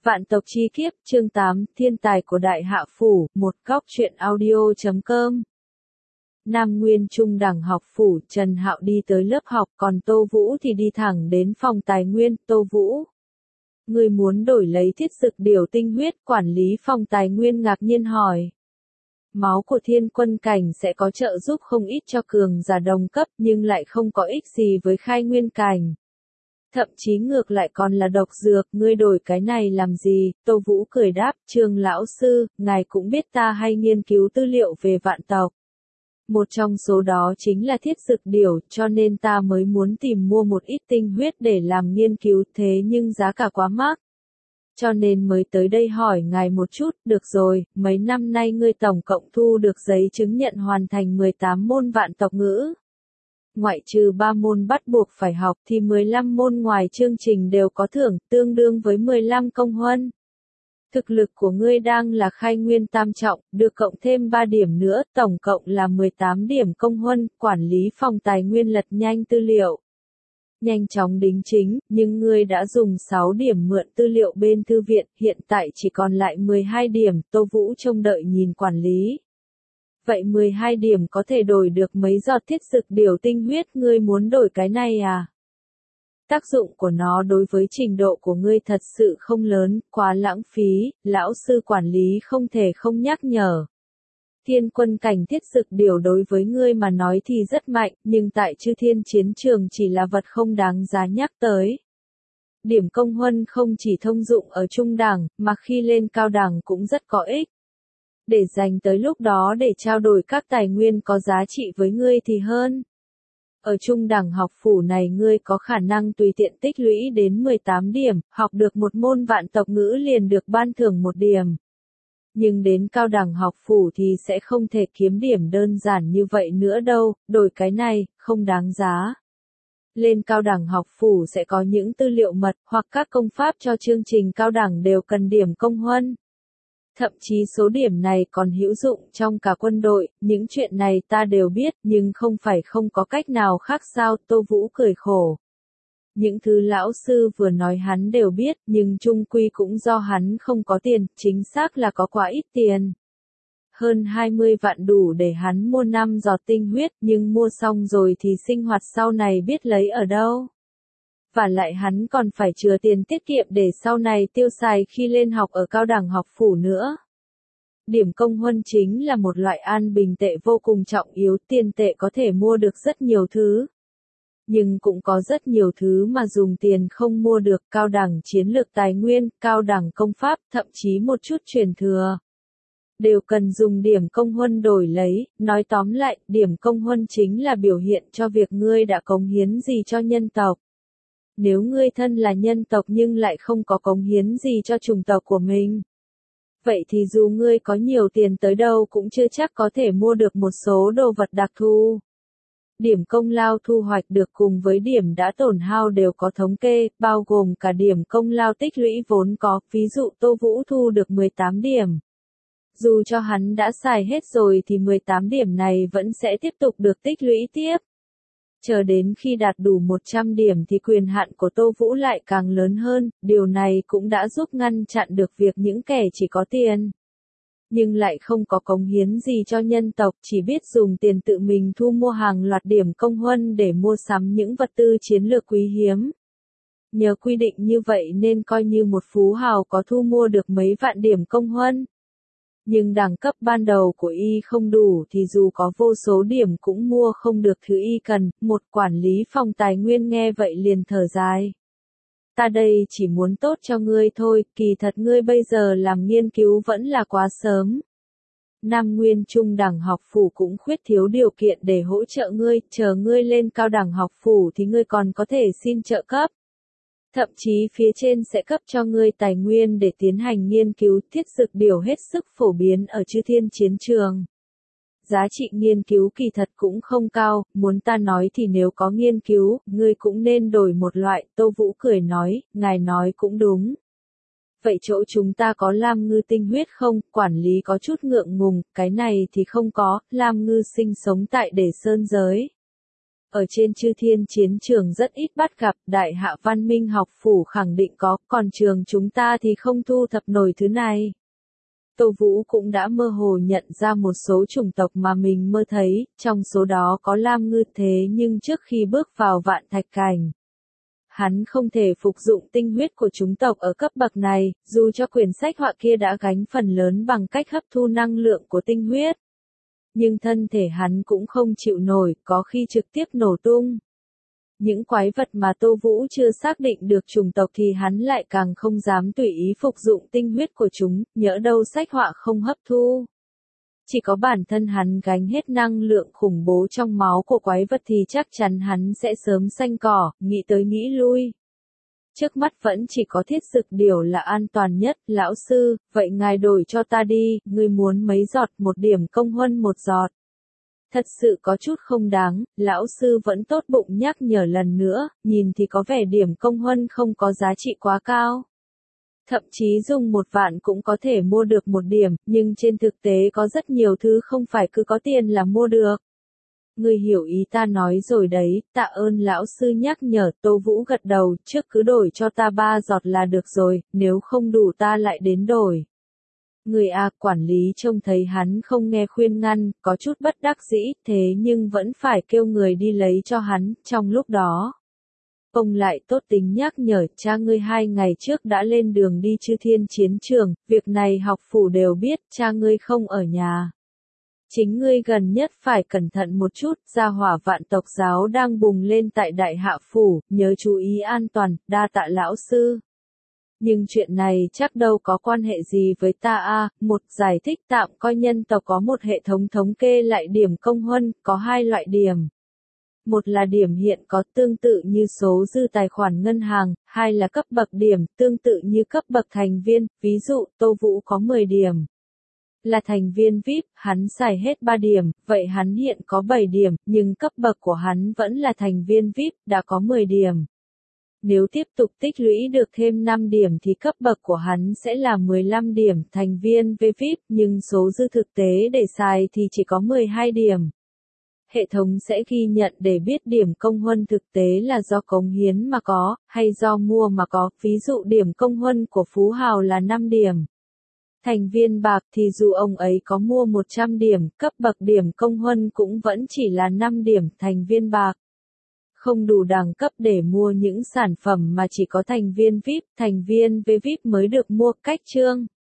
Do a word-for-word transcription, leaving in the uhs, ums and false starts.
Vạn tộc chi kiếp, chương tám, thiên tài của Đại Hạ Phủ, một góc truyện audio chấm com. Nam Nguyên Trung đẳng học phủ, Trần Hạo đi tới lớp học, còn Tô Vũ thì đi thẳng đến phòng tài nguyên. Tô Vũ, ngươi muốn đổi lấy thiết dực điểu tinh huyết? Quản lý phòng tài nguyên ngạc nhiên hỏi. Máu của thiên quân cảnh sẽ có trợ giúp không ít cho cường giả đồng cấp, nhưng lại không có ích gì với khai nguyên cảnh. Thậm chí ngược lại còn là độc dược, ngươi đổi cái này làm gì? Tô Vũ cười đáp, Trương lão sư, ngài cũng biết ta hay nghiên cứu tư liệu về vạn tộc. Một trong số đó chính là thiết dực điểu, cho nên ta mới muốn tìm mua một ít tinh huyết để làm nghiên cứu, thế nhưng giá cả quá mắc. Cho nên mới tới đây hỏi ngài một chút. Được rồi, mấy năm nay ngươi tổng cộng thu được giấy chứng nhận hoàn thành mười tám môn vạn tộc ngữ. Ngoại trừ ba môn bắt buộc phải học thì mười lăm môn ngoài chương trình đều có thưởng, tương đương với mười lăm công huân. Thực lực của ngươi đang là khai nguyên tam trọng, được cộng thêm ba điểm nữa, tổng cộng là mười tám điểm công huân. Quản lý phòng tài nguyên lật nhanh tư liệu. Nhanh chóng đính chính, nhưng ngươi đã dùng sáu điểm mượn tư liệu bên thư viện, hiện tại chỉ còn lại mười hai điểm. Tô Vũ trông đợi nhìn quản lý. Vậy mười hai điểm có thể đổi được mấy giọt thiết dực điểu tinh huyết, ngươi muốn đổi cái này à? Tác dụng của nó đối với trình độ của ngươi thật sự không lớn, quá lãng phí, lão sư quản lý không thể không nhắc nhở. Thiên quân cảnh thiết dực điểu đối với ngươi mà nói thì rất mạnh, nhưng tại chư thiên chiến trường chỉ là vật không đáng giá nhắc tới. Điểm công huân không chỉ thông dụng ở trung đẳng, mà khi lên cao đẳng cũng rất có ích. Để dành tới lúc đó để trao đổi các tài nguyên có giá trị với ngươi thì hơn. Ở trung đẳng học phủ này ngươi có khả năng tùy tiện tích lũy đến mười tám điểm, học được một môn vạn tộc ngữ liền được ban thưởng một điểm. Nhưng đến cao đẳng học phủ thì sẽ không thể kiếm điểm đơn giản như vậy nữa đâu, đổi cái này, không đáng giá. Lên cao đẳng học phủ sẽ có những tư liệu mật hoặc các công pháp cho chương trình cao đẳng đều cần điểm công huân. Thậm chí số điểm này còn hữu dụng trong cả quân đội, những chuyện này ta đều biết nhưng không phải không có cách nào khác sao? Tô Vũ cười khổ. Những thứ lão sư vừa nói hắn đều biết, nhưng chung quy cũng do hắn không có tiền, chính xác là có quá ít tiền. Hơn hai mươi vạn đủ để hắn mua năm giọt tinh huyết, nhưng mua xong rồi thì sinh hoạt sau này biết lấy ở đâu. Và lại hắn còn phải chừa tiền tiết kiệm để sau này tiêu xài khi lên học ở cao đẳng học phủ nữa. Điểm công huân chính là một loại an bình tệ vô cùng trọng yếu, tiền tệ có thể mua được rất nhiều thứ. Nhưng cũng có rất nhiều thứ mà dùng tiền không mua được, cao đẳng chiến lược tài nguyên, cao đẳng công pháp, thậm chí một chút truyền thừa. Đều cần dùng điểm công huân đổi lấy, nói tóm lại, điểm công huân chính là biểu hiện cho việc ngươi đã cống hiến gì cho nhân tộc. Nếu ngươi thân là nhân tộc nhưng lại không có cống hiến gì cho chủng tộc của mình, vậy thì dù ngươi có nhiều tiền tới đâu cũng chưa chắc có thể mua được một số đồ vật đặc thù. Điểm công lao thu hoạch được cùng với điểm đã tổn hao đều có thống kê, bao gồm cả điểm công lao tích lũy vốn có, ví dụ Tô Vũ thu được mười tám điểm. Dù cho hắn đã xài hết rồi thì mười tám điểm này vẫn sẽ tiếp tục được tích lũy tiếp. Chờ đến khi đạt đủ một trăm điểm thì quyền hạn của Tô Vũ lại càng lớn hơn, điều này cũng đã giúp ngăn chặn được việc những kẻ chỉ có tiền, nhưng lại không có cống hiến gì cho nhân tộc, chỉ biết dùng tiền tự mình thu mua hàng loạt điểm công huân để mua sắm những vật tư chiến lược quý hiếm. Nhờ quy định như vậy nên coi như một phú hào có thu mua được mấy vạn điểm công huân. Nhưng đẳng cấp ban đầu của y không đủ thì dù có vô số điểm cũng mua không được thứ y cần. Một quản lý phòng tài nguyên nghe vậy liền thở dài. Ta đây chỉ muốn tốt cho ngươi thôi, kỳ thật ngươi bây giờ làm nghiên cứu vẫn là quá sớm. Nam Nguyên Trung đẳng học phủ cũng khuyết thiếu điều kiện để hỗ trợ ngươi, chờ ngươi lên cao đẳng học phủ thì ngươi còn có thể xin trợ cấp. Thậm chí phía trên sẽ cấp cho ngươi tài nguyên để tiến hành nghiên cứu. Thiết dực điểu hết sức phổ biến ở chư thiên chiến trường. Giá trị nghiên cứu kỳ thật cũng không cao, muốn ta nói thì nếu có nghiên cứu, ngươi cũng nên đổi một loại. Tô Vũ cười nói, ngài nói cũng đúng. Vậy chỗ chúng ta có lam ngư tinh huyết không? Quản lý có chút ngượng ngùng, cái này thì không có, lam ngư sinh sống tại Đề Sơn giới. Ở trên Chư Thiên chiến trường rất ít bắt gặp, Đại Hạ Văn Minh học phủ khẳng định có, còn trường chúng ta thì không thu thập nổi thứ này. Tô Vũ cũng đã mơ hồ nhận ra một số chủng tộc mà mình mơ thấy, trong số đó có Lam Ngư, thế nhưng trước khi bước vào Vạn Thạch Cảnh, hắn không thể phục dụng tinh huyết của chúng tộc ở cấp bậc này, dù cho quyển sách họa kia đã gánh phần lớn bằng cách hấp thu năng lượng của tinh huyết. Nhưng thân thể hắn cũng không chịu nổi, có khi trực tiếp nổ tung. Những quái vật mà Tô Vũ chưa xác định được chủng tộc thì hắn lại càng không dám tùy ý phục dụng tinh huyết của chúng, nhỡ đâu sách họa không hấp thu. Chỉ có bản thân hắn gánh hết năng lượng khủng bố trong máu của quái vật thì chắc chắn hắn sẽ sớm xanh cỏ, nghĩ tới nghĩ lui. Trước mắt vẫn chỉ có Thiết Dực Điểu là an toàn nhất, lão sư, vậy ngài đổi cho ta đi, ngươi muốn mấy giọt, một điểm công huân một giọt. Thật sự có chút không đáng, lão sư vẫn tốt bụng nhắc nhở lần nữa, nhìn thì có vẻ điểm công huân không có giá trị quá cao. Thậm chí dùng một vạn cũng có thể mua được một điểm, nhưng trên thực tế có rất nhiều thứ không phải cứ có tiền là mua được. Ngươi hiểu ý ta nói rồi đấy, tạ ơn lão sư nhắc nhở. Tô Vũ gật đầu, trước cứ đổi cho ta ba giọt là được rồi, nếu không đủ ta lại đến đổi. Người A quản lý trông thấy hắn không nghe khuyên ngăn, có chút bất đắc dĩ, thế nhưng vẫn phải kêu người đi lấy cho hắn, trong lúc đó. Ông lại tốt tính nhắc nhở, cha ngươi hai ngày trước đã lên đường đi Chư Thiên chiến trường, việc này học phủ đều biết, cha ngươi không ở nhà. Chính ngươi gần nhất phải cẩn thận một chút, gia hỏa Vạn Tộc giáo đang bùng lên tại Đại Hạ phủ, nhớ chú ý an toàn, đa tạ lão sư. Nhưng chuyện này chắc đâu có quan hệ gì với ta a. Một giải thích tạm, coi nhân tộc có một hệ thống thống kê lại điểm công huân, có hai loại điểm. Một là điểm hiện có tương tự như số dư tài khoản ngân hàng, hai là cấp bậc điểm, tương tự như cấp bậc thành viên, ví dụ Tô Vũ có mười điểm. Là thành viên vi ai pi, hắn xài hết ba điểm, vậy hắn hiện có bảy điểm, nhưng cấp bậc của hắn vẫn là thành viên vi ai pi, đã có mười điểm. Nếu tiếp tục tích lũy được thêm năm điểm thì cấp bậc của hắn sẽ là mười lăm điểm, thành viên vi ai pi, nhưng số dư thực tế để xài thì chỉ có mười hai điểm. Hệ thống sẽ ghi nhận để biết điểm công huân thực tế là do cống hiến mà có, hay do mua mà có, ví dụ điểm công huân của Phú Hào là năm điểm. Thành viên bạc thì dù ông ấy có mua một trăm điểm, cấp bậc điểm công huân cũng vẫn chỉ là năm điểm, thành viên bạc. Không đủ đẳng cấp để mua những sản phẩm mà chỉ có thành viên vi ai pi, thành viên vi ai pi mới được mua. Cách chương